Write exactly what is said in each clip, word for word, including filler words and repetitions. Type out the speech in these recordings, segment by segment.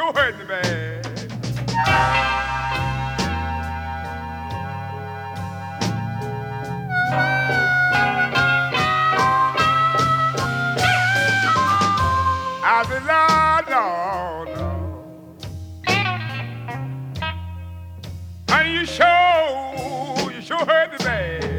sure hurt me bad. I said, Lord, Lord, Lord. Honey, you sure, you sure hurt me bad.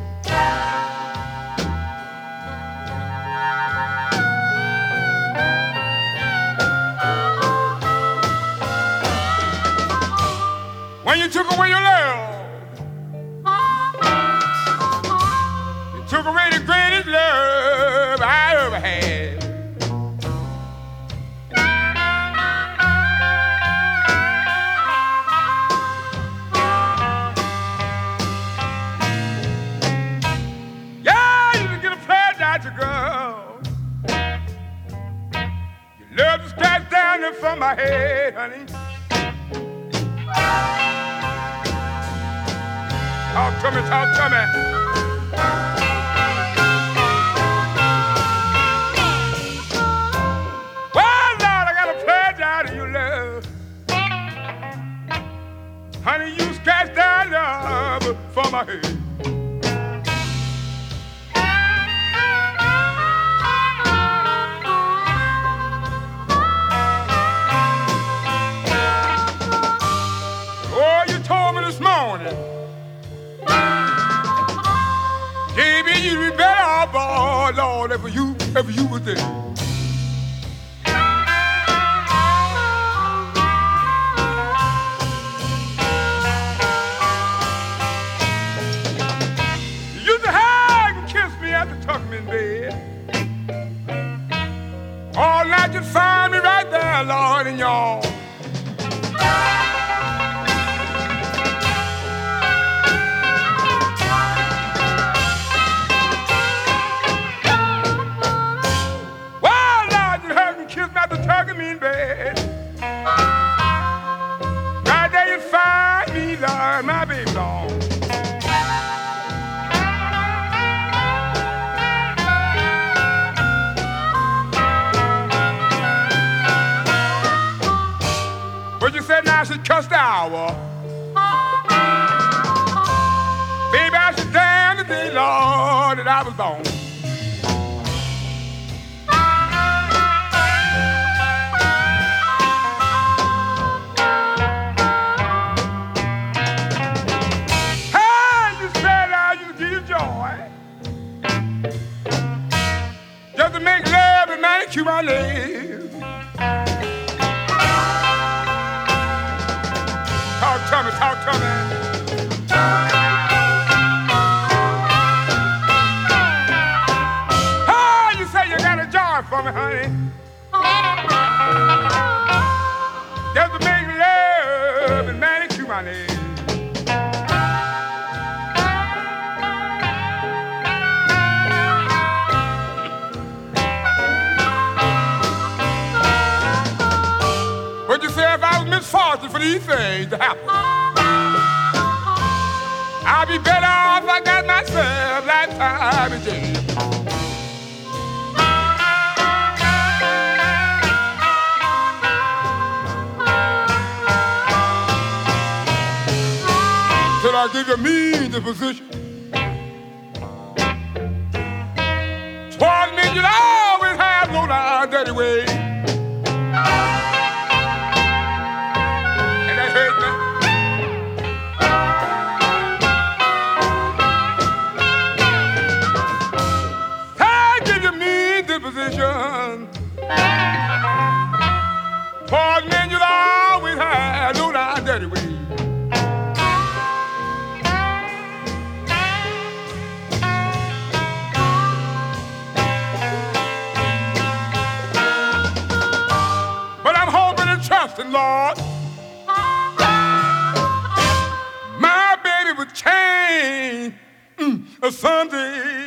When you took away your love, you took away the greatest love I ever had. Yeah, you can get a pleasure out your girl. Your love just cast down there from my head, honey. Talk to me, talk to me. Well, Lord, I got a pledge out of your love. Honey, you scratched down love for my head. Oh, you told me this morning, baby, you'd be better off, oh Lord, if you, if you were there. You used to hug and kiss me after tucking me in bed. All night you'd find me right there, Lord, in your arms. Tucking me in bed. Right there you find me, Lord, my baby long. But you said now she cussed the hour. Baby, I should damn the day, Lord, that I was born. Just to make love and manicure my legs. Talk to me, talk to me. Oh, you say you got a jar for me, honey. Just to make love and manicure my legs. But you say if I was misfortune for these things to happen, I'd be better off if I got myself lifetime in jail. Till I give you me the position. Toward me, you'll always have no down dirty way. Position. Poor men, you'll always have no down dirty way. But I'm hoping and trusting, Lord, my baby would change mm, someday.